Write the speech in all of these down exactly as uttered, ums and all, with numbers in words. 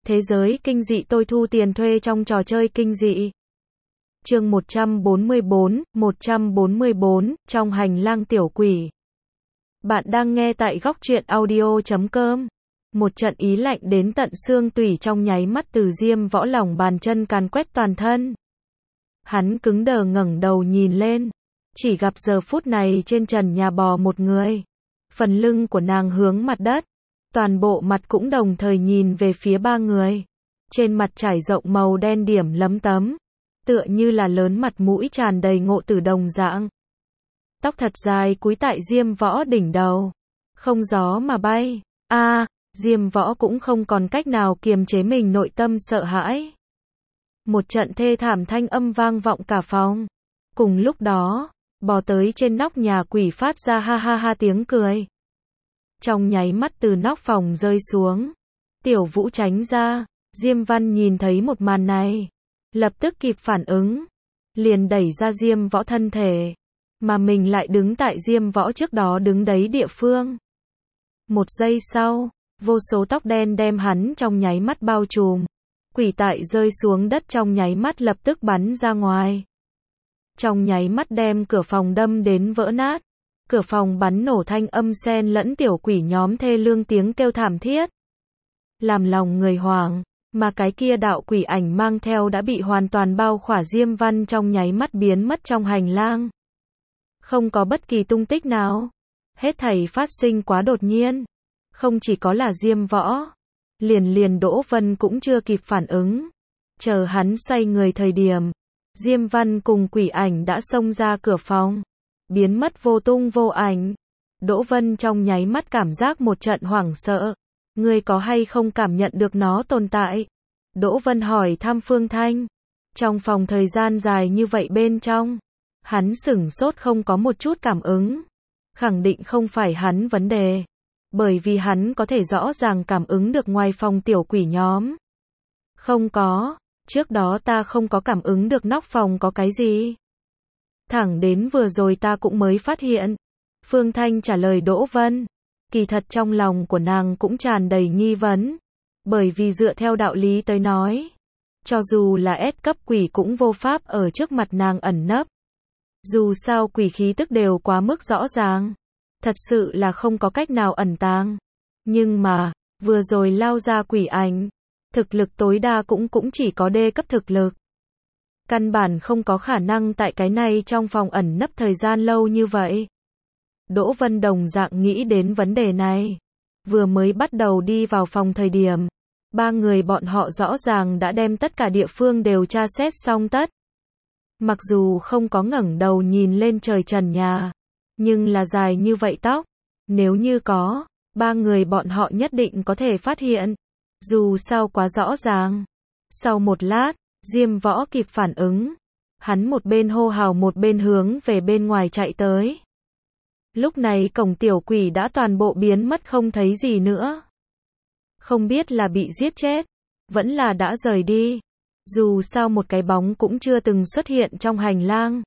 Thế giới kinh dị tôi thu tiền thuê trong trò chơi kinh dị. Chương một trăm bốn mươi tư, một trăm bốn mươi tư, trong hành lang tiểu quỷ. Bạn đang nghe tại góc truyện audio chấm com. Một trận ý lạnh đến tận xương tủy trong nháy mắt từ Diêm Võ lòng bàn chân càn quét toàn thân. Hắn cứng đờ ngẩng đầu nhìn lên, chỉ gặp giờ phút này trên trần nhà bò một người. Phần lưng của nàng hướng mặt đất, toàn bộ mặt cũng đồng thời nhìn về phía ba người. Trên mặt trải rộng màu đen điểm lấm tấm, tựa như là lớn mặt mũi tràn đầy ngộ tử đồng dạng. Tóc thật dài cúi tại Diêm Võ đỉnh đầu, không gió mà bay. A, à, Diêm Võ cũng không còn cách nào kiềm chế mình nội tâm sợ hãi. Một trận thê thảm thanh âm vang vọng cả phòng. Cùng lúc đó, bò tới trên nóc nhà quỷ phát ra ha ha ha tiếng cười. Trong nháy mắt từ nóc phòng rơi xuống, Tiểu Vũ tránh ra. Diêm Văn nhìn thấy một màn này, lập tức kịp phản ứng, liền đẩy ra Diêm Võ thân thể, mà mình lại đứng tại Diêm Võ trước đó đứng đấy địa phương. Một giây sau, vô số tóc đen đem hắn trong nháy mắt bao trùm. Quỷ tại rơi xuống đất trong nháy mắt lập tức bắn ra ngoài. Trong nháy mắt đem cửa phòng đâm đến vỡ nát. Cửa phòng bắn nổ thanh âm xen lẫn tiểu quỷ nhóm thê lương tiếng kêu thảm thiết. Làm lòng người hoảng, mà cái kia đạo quỷ ảnh mang theo đã bị hoàn toàn bao khỏa Diêm Văn trong nháy mắt biến mất trong hành lang. Không có bất kỳ tung tích nào. Hết thảy phát sinh quá đột nhiên. Không chỉ có là Diêm Võ, liền liền Đỗ Vân cũng chưa kịp phản ứng. Chờ hắn xoay người thời điểm, Diêm Văn cùng quỷ ảnh đã xông ra cửa phòng, biến mất vô tung vô ảnh. Đỗ Vân trong nháy mắt cảm giác một trận hoảng sợ. Ngươi có hay không cảm nhận được nó tồn tại? Đỗ Vân hỏi thăm Phương Thanh. Trong phòng thời gian dài như vậy bên trong, hắn sửng sốt không có một chút cảm ứng. Khẳng định không phải hắn vấn đề, bởi vì hắn có thể rõ ràng cảm ứng được ngoài phòng tiểu quỷ nhóm. Không có, trước đó ta không có cảm ứng được nóc phòng có cái gì. Thẳng đến vừa rồi ta cũng mới phát hiện. Phương Thanh trả lời Đỗ Vân. Kỳ thật trong lòng của nàng cũng tràn đầy nghi vấn. Bởi vì dựa theo đạo lý tới nói, cho dù là S cấp quỷ cũng vô pháp ở trước mặt nàng ẩn nấp. Dù sao quỷ khí tức đều quá mức rõ ràng. Thật sự là không có cách nào ẩn tàng. Nhưng mà, vừa rồi lao ra quỷ ảnh, thực lực tối đa cũng cũng chỉ có D cấp thực lực. Căn bản không có khả năng tại cái này trong phòng ẩn nấp thời gian lâu như vậy. Đỗ Vân đồng dạng nghĩ đến vấn đề này. Vừa mới bắt đầu đi vào phòng thời điểm, ba người bọn họ rõ ràng đã đem tất cả địa phương đều tra xét xong tất. Mặc dù không có ngẩng đầu nhìn lên trời trần nhà, nhưng là dài như vậy tóc, nếu như có, ba người bọn họ nhất định có thể phát hiện. Dù sao quá rõ ràng. Sau một lát, Diêm Võ kịp phản ứng. Hắn một bên hô hào một bên hướng về bên ngoài chạy tới. Lúc này cổng tiểu quỷ đã toàn bộ biến mất không thấy gì nữa. Không biết là bị giết chết, vẫn là đã rời đi. Dù sao một cái bóng cũng chưa từng xuất hiện trong hành lang.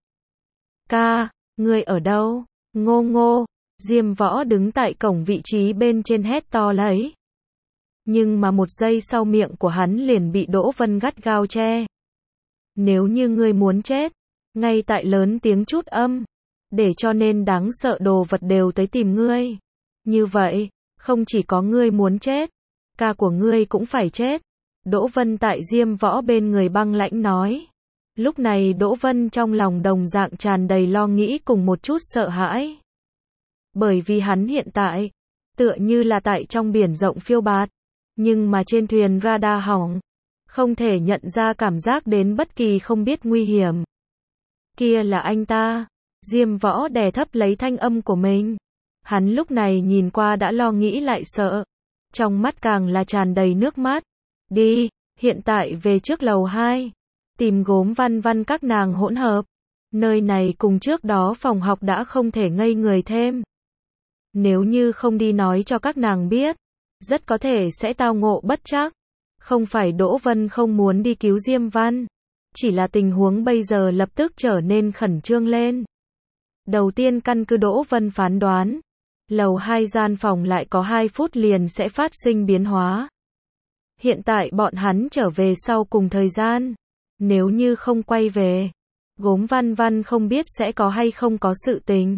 Ca, ngươi ở đâu? Ngô Ngô. Diêm Võ đứng tại cổng vị trí bên trên hét to lấy. Nhưng mà một giây sau miệng của hắn liền bị Đỗ Vân gắt gao che. Nếu như ngươi muốn chết, ngay tại lớn tiếng chút âm, để cho nên đáng sợ đồ vật đều tới tìm ngươi. Như vậy, không chỉ có ngươi muốn chết, ca của ngươi cũng phải chết. Đỗ Vân tại Diêm Võ bên người băng lãnh nói. Lúc này Đỗ Vân trong lòng đồng dạng tràn đầy lo nghĩ cùng một chút sợ hãi. Bởi vì hắn hiện tại, tựa như là tại trong biển rộng phiêu bạt, nhưng mà trên thuyền radar hỏng, không thể nhận ra cảm giác đến bất kỳ không biết nguy hiểm. Kia là anh ta. Diêm Võ đè thấp lấy thanh âm của mình. Hắn lúc này nhìn qua đã lo nghĩ lại sợ. Trong mắt càng là tràn đầy nước mắt. Đi, hiện tại về trước lầu hai. Tìm Gốm Văn Văn các nàng hỗn hợp. Nơi này cùng trước đó phòng học đã không thể ngây người thêm. Nếu như không đi nói cho các nàng biết, rất có thể sẽ tao ngộ bất trắc. Không phải Đỗ Vân không muốn đi cứu Diêm Văn. Chỉ là tình huống bây giờ lập tức trở nên khẩn trương lên. Đầu tiên căn cứ Đỗ Vân phán đoán, lầu hai gian phòng lại có hai phút liền sẽ phát sinh biến hóa. Hiện tại bọn hắn trở về sau cùng thời gian. Nếu như không quay về, Gốm Văn Văn không biết sẽ có hay không có sự tình.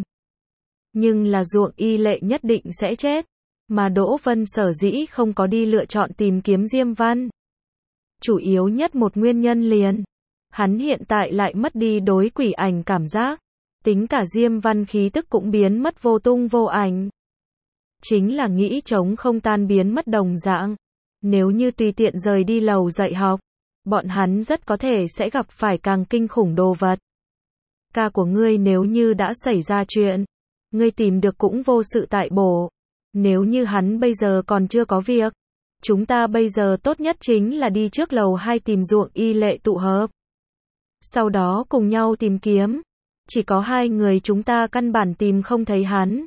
Nhưng là ruộng y lệ nhất định sẽ chết. Mà Đỗ Vân sở dĩ không có đi lựa chọn tìm kiếm Diêm Văn. Chủ yếu nhất một nguyên nhân liền. Hắn hiện tại lại mất đi đối quỷ ảnh cảm giác. Tính cả Diêm Văn khí tức cũng biến mất vô tung vô ảnh. Chính là nghĩ trống không tan biến mất đồng dạng. Nếu như tùy tiện rời đi lầu dạy học, bọn hắn rất có thể sẽ gặp phải càng kinh khủng đồ vật. Ca của ngươi nếu như đã xảy ra chuyện, ngươi tìm được cũng vô sự tại bổ. Nếu như hắn bây giờ còn chưa có việc, chúng ta bây giờ tốt nhất chính là đi trước lầu hai tìm ruộng y lệ tụ hợp. Sau đó cùng nhau tìm kiếm. Chỉ có hai người chúng ta căn bản tìm không thấy hắn.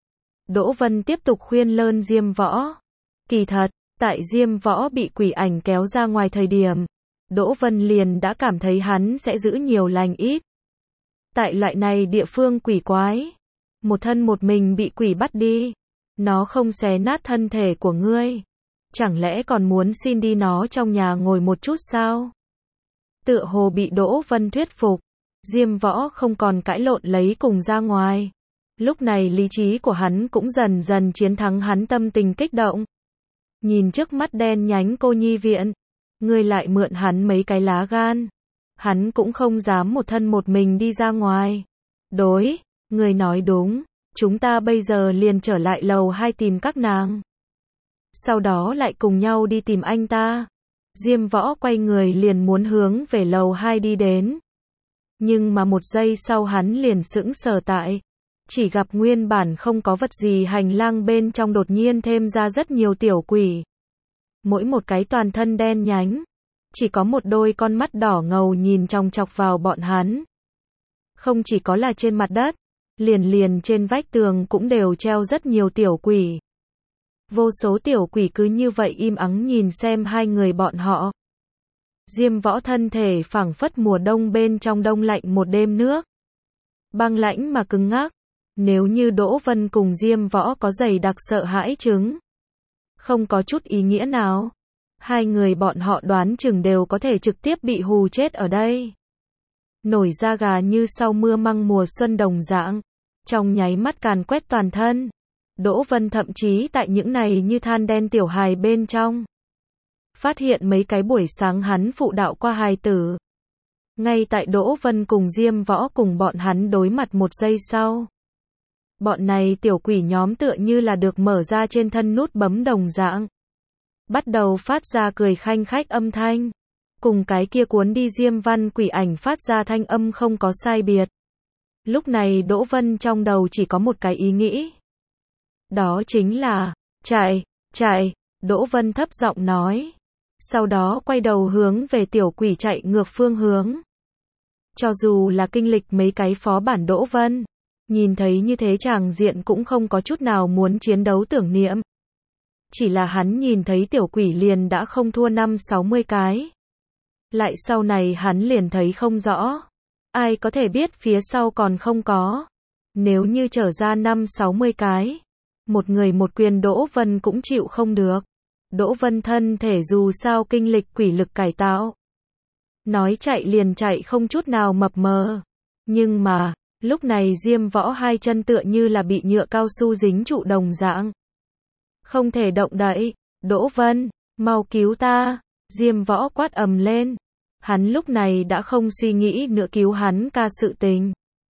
Đỗ Vân tiếp tục khuyên lơn Diêm Võ. Kỳ thật, tại Diêm Võ bị quỷ ảnh kéo ra ngoài thời điểm, Đỗ Vân liền đã cảm thấy hắn sẽ giữ nhiều lành ít. Tại loại này địa phương quỷ quái, một thân một mình bị quỷ bắt đi, nó không xé nát thân thể của ngươi, chẳng lẽ còn muốn xin đi nó trong nhà ngồi một chút sao? Tựa hồ bị Đỗ Vân thuyết phục, Diêm Võ không còn cãi lộn lấy cùng ra ngoài. Lúc này lý trí của hắn cũng dần dần chiến thắng hắn tâm tình kích động. Nhìn trước mắt đen nhánh cô nhi viện, ngươi lại mượn hắn mấy cái lá gan. Hắn cũng không dám một thân một mình đi ra ngoài. Đối, ngươi nói đúng, chúng ta bây giờ liền trở lại lầu hai tìm các nàng. Sau đó lại cùng nhau đi tìm anh ta. Diêm Võ quay người liền muốn hướng về lầu hai đi đến. Nhưng mà một giây sau hắn liền sững sờ tại. Chỉ gặp nguyên bản không có vật gì hành lang bên trong đột nhiên thêm ra rất nhiều tiểu quỷ. Mỗi một cái toàn thân đen nhánh. Chỉ có một đôi con mắt đỏ ngầu nhìn chòng chọc vào bọn hắn. Không chỉ có là trên mặt đất, liền liền trên vách tường cũng đều treo rất nhiều tiểu quỷ. Vô số tiểu quỷ cứ như vậy im ắng nhìn xem hai người bọn họ. Diêm Võ thân thể phảng phất mùa đông bên trong đông lạnh một đêm nước. Băng lãnh mà cứng ngắc. Nếu như Đỗ Vân cùng Diêm Võ có dày đặc sợ hãi chứng, không có chút ý nghĩa nào. Hai người bọn họ đoán chừng đều có thể trực tiếp bị hù chết ở đây. Nổi da gà như sau mưa măng mùa xuân đồng dạng. Trong nháy mắt càn quét toàn thân. Đỗ Vân thậm chí tại những này như than đen tiểu hài bên trong. Phát hiện mấy cái buổi sáng hắn phụ đạo qua hài tử. Ngay tại Đỗ Vân cùng Diêm Võ cùng bọn hắn đối mặt một giây sau. Bọn này tiểu quỷ nhóm tựa như là được mở ra trên thân nút bấm đồng dạng. Bắt đầu phát ra cười khanh khách âm thanh. Cùng cái kia cuốn đi Diêm Văn quỷ ảnh phát ra thanh âm không có sai biệt. Lúc này Đỗ Vân trong đầu chỉ có một cái ý nghĩ. Đó chính là, chạy, chạy, Đỗ Vân thấp giọng nói. Sau đó quay đầu hướng về tiểu quỷ chạy ngược phương hướng. Cho dù là kinh lịch mấy cái phó bản Đỗ Vân, nhìn thấy như thế tràng diện cũng không có chút nào muốn chiến đấu tưởng niệm. Chỉ là hắn nhìn thấy tiểu quỷ liền đã không thua năm sáu mươi cái. Lại sau này hắn liền thấy không rõ. Ai có thể biết phía sau còn không có. Nếu như trở ra năm sáu mươi cái. Một người một quyền Đỗ Vân cũng chịu không được. Đỗ Vân thân thể dù sao kinh lịch quỷ lực cải tạo. Nói chạy liền chạy không chút nào mập mờ. Nhưng mà, lúc này Diêm Võ hai chân tựa như là bị nhựa cao su dính trụ đồng dạng. Không thể động đậy. Đỗ Vân, mau cứu ta. Diêm Võ quát ầm lên. Hắn lúc này đã không suy nghĩ nữa cứu hắn ca sự tình.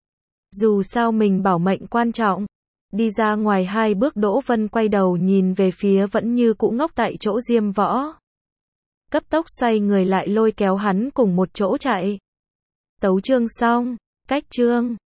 Dù sao mình bảo mệnh quan trọng. Đi ra ngoài hai bước Đỗ Vân quay đầu nhìn về phía vẫn như cũ ngốc tại chỗ Diêm Võ. Cấp tốc xoay người lại lôi kéo hắn cùng một chỗ chạy. Tấu chương xong. Cách chương.